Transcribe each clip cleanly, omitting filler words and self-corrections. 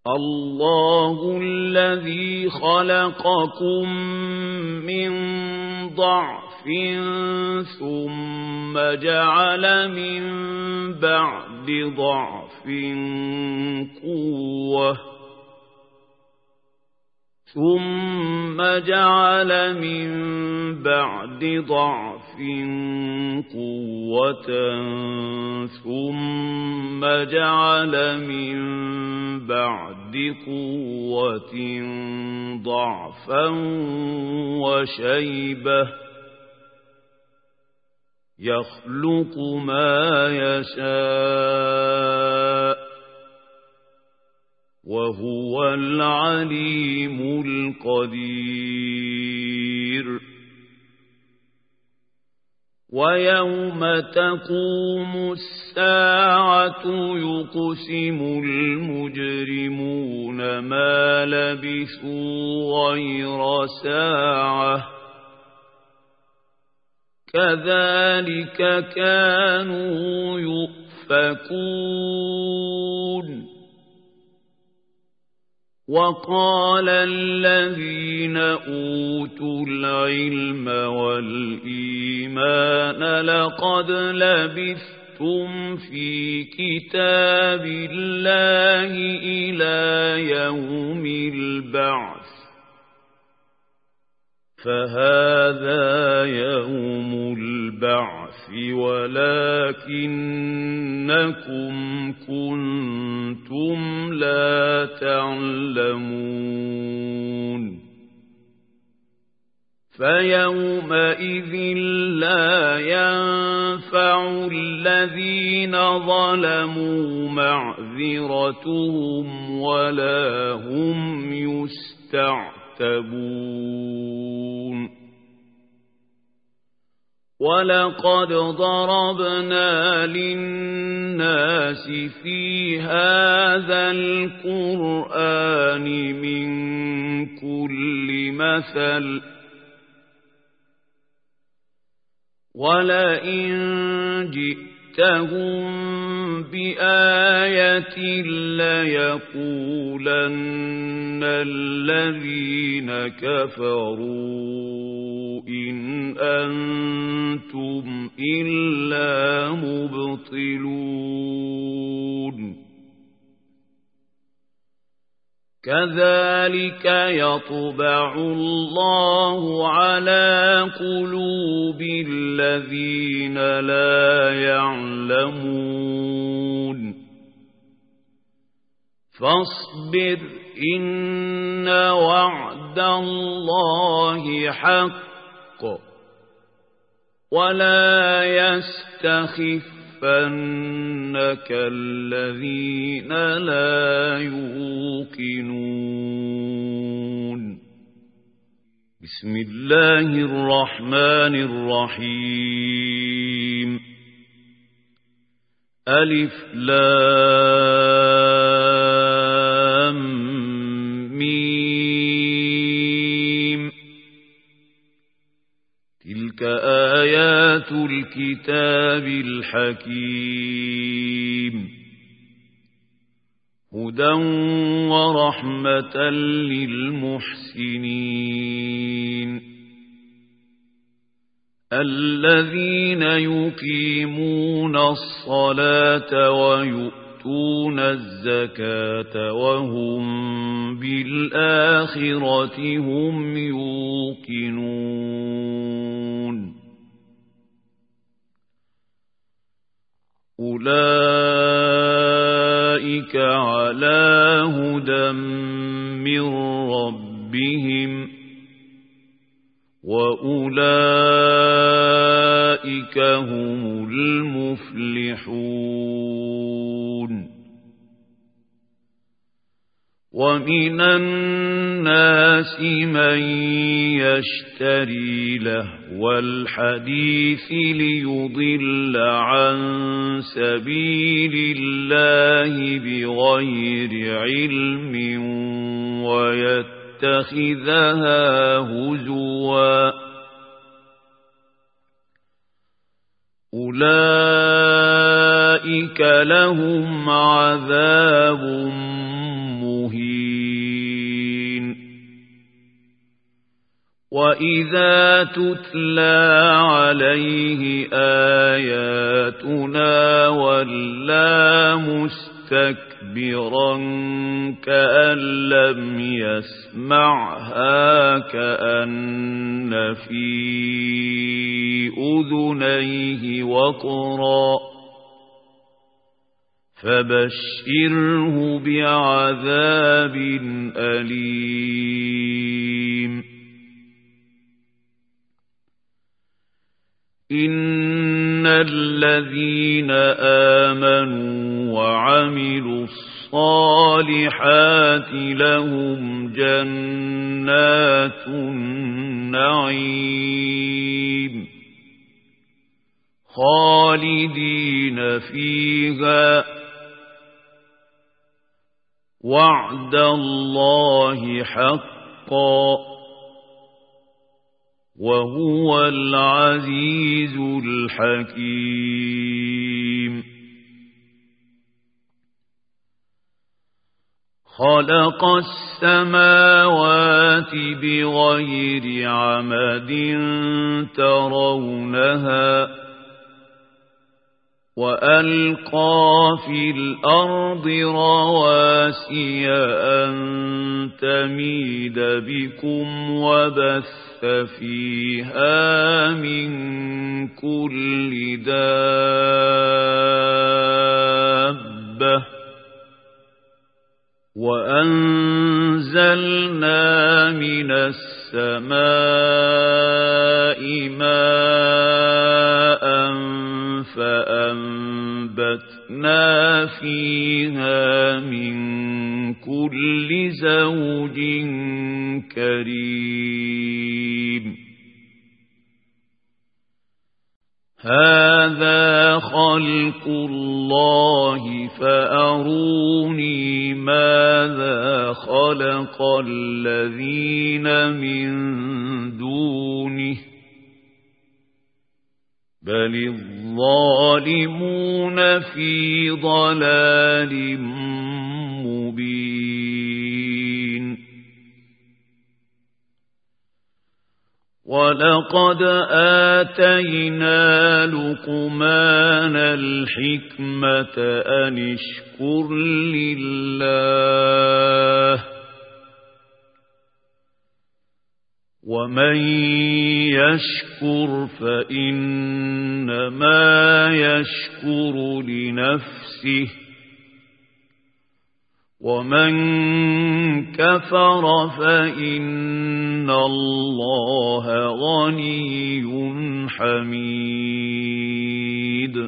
الله الذي خلقكم من ضعف ثم جعل من بعد ضعف قوة ثم جعل من بعد ضعف قوة ثم جعل من بعد قوة ضعفا وشيبة يخلق ما يشاء وهو العليم القدير ويوم تقوم الساعة يقسم المجرمون ما لبثوا غير ساعة كذلك كانوا يؤفكون وقال الذين أوتوا العلم والإيمان لقد لبثتم في كتاب الله إلى يوم البعث فهذا يوم البعث ولكنكم كنتم لا تعلمون فيومئذ لا ينفع الذين ظلموا معذرتهم ولا هم يستعتبون ولقد ضربنا للناس في هذا القرآن من كل مثل ولئن جئتهم بآية ليقولن الذين كفروا إن أنتم إلا مبطلون كذلك يطبع الله على قلوب الذين لا يعلمون فاصبر إن وعد الله حق ولا يستخفنك الذين لا يوقنون بسم الله الرحمن الرحيم ألف لام ميم تلك آيات الكتاب الحكيم هدى ورحمة للمحسنين الذين يقيمون الصلاة ويؤتون الزكاة وهم بالآخرة هم يوقنون أولئك على هدى من ربهم وأولئك هم المفلحون ومن الناس من يشتري لهو الحديث ليضل عن سبيل الله بغير علم ويتخذها هزوا أولئك لهم عذاب مهين وَإِذَا تُتْلَى عَلَيْهِ آيَاتُنَا وَلَّى مُسْتَكْبِرًا كَأَن لَّمْ يَسْمَعْهَا كَأَنَّ فِي أُذُنَيْهِ وَقْرًا فَبَشِّرْهُ بِعَذَابٍ أَلِيمٍ إِنَّ الَّذِينَ آمَنُوا وَعَمِلُوا الصَّالِحَاتِ لَهُمْ جَنَّاتُ النَّعِيمِ خَالِدِينَ فِيهَا وَعْدَ اللَّهِ حَقًّا وَهُوَ الْعَزِيزُ الْحَكِيمُ خَلَقَ السَّمَاوَاتِ بِغَيْرِ عَمَدٍ تَرَوْنَهَا وَأَلْقَى فِي الْأَرْضِ رَوَاسِيَ أَن تَمِيدَ بِكُمْ وَبَثَّ فِيهَا مِن كُلِّ دَابَّةٍ وَأَنزَلْنَا مِنَ السَّمَاءِ مَاءً فَأَنبَتْنَا فِيهَا مِن كُلِّ زَوْجٍ كَرِيمٍ هَذَا خَلْقُ اللَّهِ فَأَرُونِي مَاذَا خَلَقَ الَّذِينَ مِن دُونِهِ بَلِ الظَّالِمُونَ فِي ضَلَالٍ مُبِينٍ وَلَقَدْ آتَيْنَا لُقْمَانَ الْحِكْمَةَ أَنِ اشْكُرْ لِلَّهِ وَمَن يَشْكُرْ فَإِنَّمَا يَشْكُرُ لِنَفْسِهِ وَمَن كَفَرَ فَإِنَّ اللَّهَ غَنِيٌّ حَمِيدٌ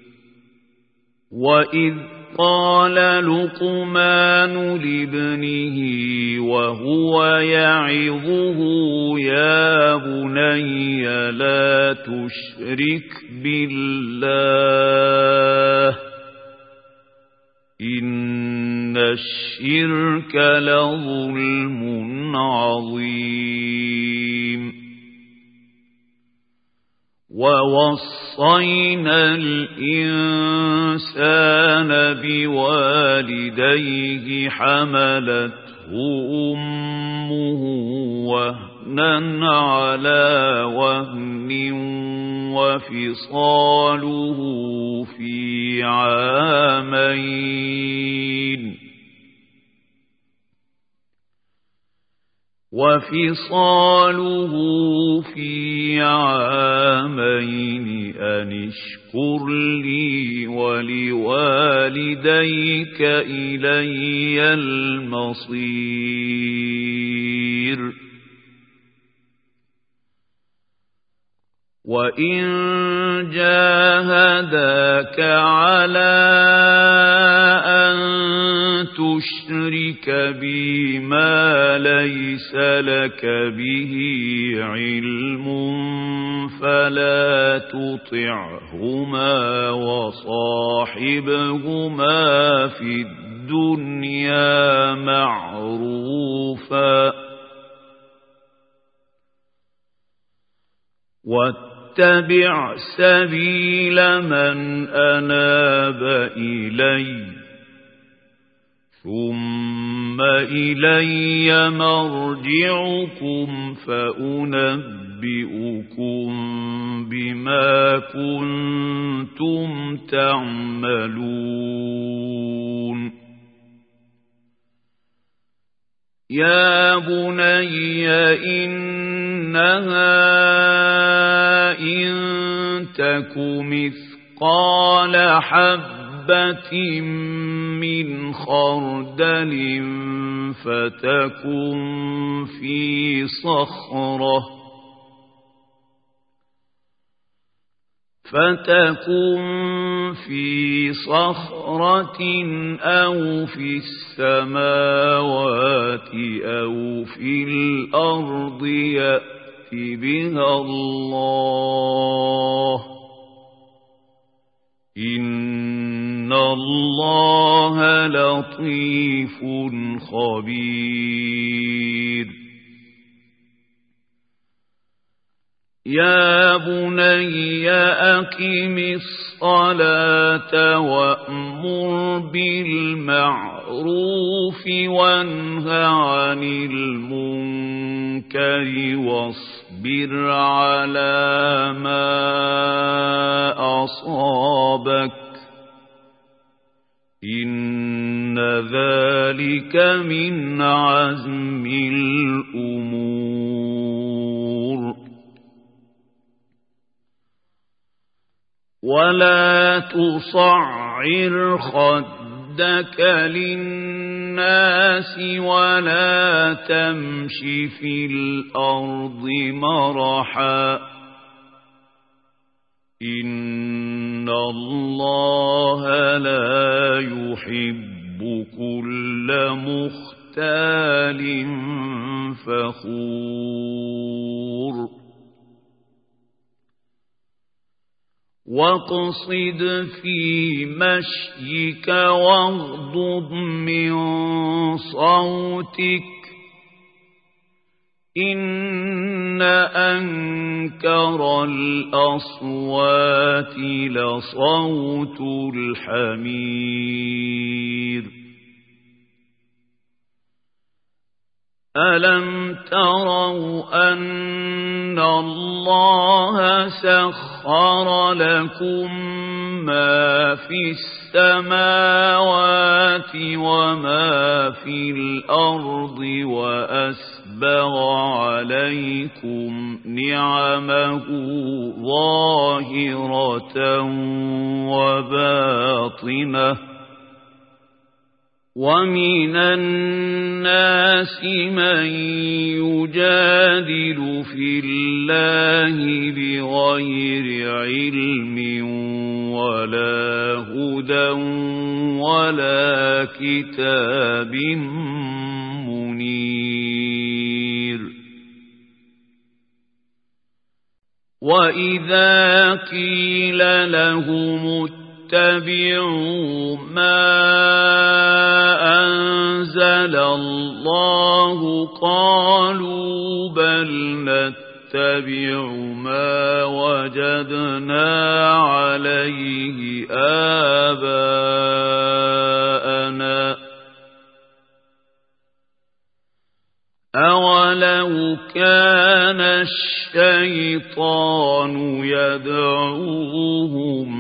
وَإِذْ قَالَ لُقْمَانُ لِابْنِهِ وَهُوَ يَعِظُهُ يَا بُنَيَّ لَا تُشْرِكْ بِاللَّهِ إِنَّ الشِّرْكَ لَظُلْمٌ عَظِيمٌ وَوَصَّيْنَا الْإِنسَانَ بِوَالِدَيْهِ حَمَلَتْهُ أُمُّهُ وَهْنًا عَلَى وَهْنٍ وَفِصَالُهُ فِي عامين أن اشكر لي ولوالديك إلي المصير وَإِن جَاهَدَاكَ عَلَى أَن تُشْرِكَ بِي مَا لَيْسَ لَكَ بِهِ عِلْمٌ فَلَا تُطِعْهُمَا وَصَاحِبْهُمَا فِي الدُّنْيَا مَعْرُوفًا وَاتَّبِعْ سَبِيلَ مَنْ أَنَابَ إِلَيَّ ثُمَّ إلي مرجعكم فأنبئكم بما كنتم تعملون يا بني إنها إن تك مثقال حبة من خردل فتكن في صخرة أو في السماوات أو في الأرض يأت بها الله إن الله لطيف خبير يا بني أقم الصلاة وأمر بالمعروف وانه عن المنكر واصبر على ما أصابك إن ذلك من عزم الأمور ولا تصعر خدك للناس ولا تمش في الأرض مرحا إن الله لا يحب كل مختال فخور واقصد في مشيك واغضض من صوتك إن أنكر الأصوات لصوت الحمير ألم تروا أن الله سخر لكم ما في السماوات وما في الأرض وأسبغ عليكم نعمه ظاهرة وباطنة ومن الناس من يجادل في الله بغير علم ولا هدى ولا كتاب منير وإذا قيل لهم اتبعوا ما أنزل الله قالوا بل نتبع ما وجدنا عليه آباءنا أولو كان الشيطان يدعوهم إلى عذاب السعير